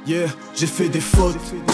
Yeah, j'ai fait des fautes,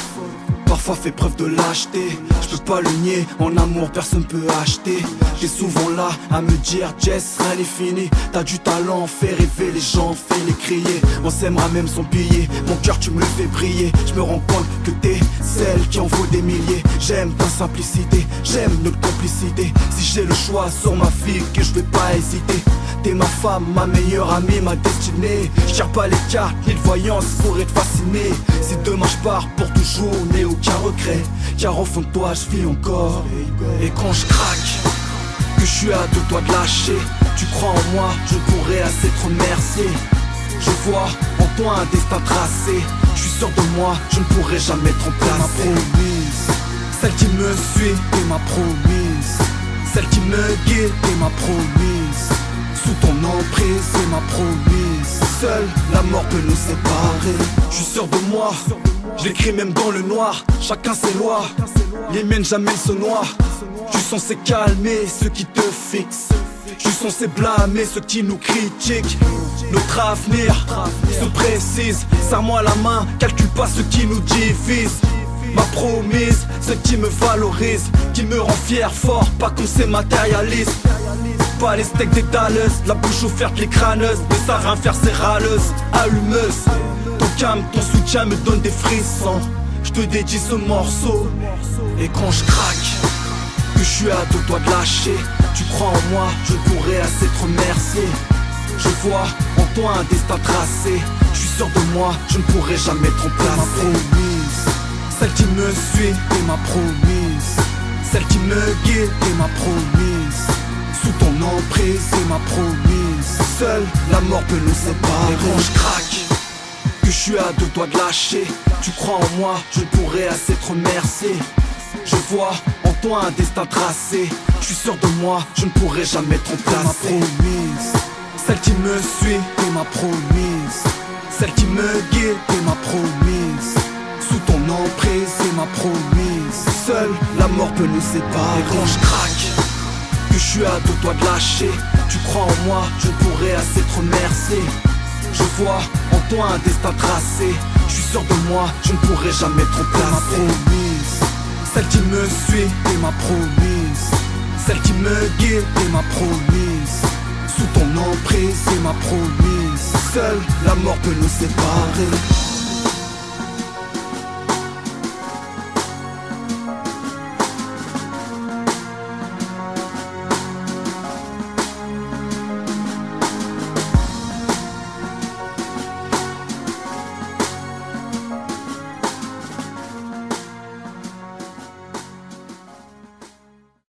parfois fait preuve de lâcheté. Je peux pas le nier, en amour personne peut acheter. T'es souvent là à me dire Jess, rien n'est fini. T'as du talent, fais rêver les gens, fais les crier. On s'aimera même sans billet, mon cœur tu me le fais briller. Je me rends compte que t'es celle qui en vaut des milliers. J'aime ta simplicité, j'aime notre complicité. Si j'ai le choix sur ma fille, que je vais pas hésiter. T'es ma femme, ma meilleure amie, ma destinée. Je tire pas les cartes, ni de voyance pour être fasciné. Si demain je pars pour toujours, n'ai aucun regret. Car au fond de toi je vis encore. Et quand je craque, que je suis à deux doigts de lâcher, tu crois en moi, je pourrais assez te remercier. Je vois en toi un destin tracé. Je suis sûr de moi, je ne pourrai jamais te remplacer. Ma promise, celle qui me suit, t'es ma promise. Celle qui me guide, t'es ma promise. Sous ton emprise, c'est ma promise. Seule la mort peut nous séparer. Je suis sûr de moi, je l'écris même dans le noir. Chacun ses lois, les miennes jamais ne se noient. Je suis censé calmer ceux qui te fixent. Je suis censé blâmer ceux qui nous critiquent. Notre avenir se précise. Serre-moi la main, calcule pas ceux qui nous divisent. Ma promise, celle qui me valorise, qui me rend fier, fort, pas comme ces matérialistes. Pas les steaks des Dallas, la bouche ouverte, les crâneuses, ne savent rien faire, ces râleuses, allumeuses. Ton calme, ton soutien me donne des frissons. Je te dédie ce morceau. Et quand je craque, que je suis à deux doigts de lâcher, tu crois en moi, je pourrais assez te remercier. Je vois en toi un destin tracé. Je suis sûr de moi, je ne pourrai jamais te remplacer. Ma promise, celle qui me suit, t'es ma promise. Celle qui me guide, t'es ma promise. Sous ton emprise, c'est ma promise. Seule la mort peut nous séparer. Et quand je craque, que je suis à deux doigts de lâcher, tu crois en moi, je pourrais assez te remercier. Je vois en toi un destin tracé. Je suis sûr de moi, je ne pourrai jamais te remplacer. Ma promise, celle qui me suit, t'es ma promise. Celle qui me guide, t'es ma promise. Sous ton emprise, c'est ma promise. Seule la mort peut nous séparer. Et quand je craque, que je suis à deux doigts de lâcher, tu crois en moi, je pourrais assez te remercier. Je vois en toi un destin tracé. Je suis sûr de moi, je ne pourrai jamais te remplacer. Ma promise, celle qui me suit, t'es ma promise. Celle qui me guide, t'es ma promise. Sous ton emprise, c'est ma promise. Seule la mort peut nous séparer.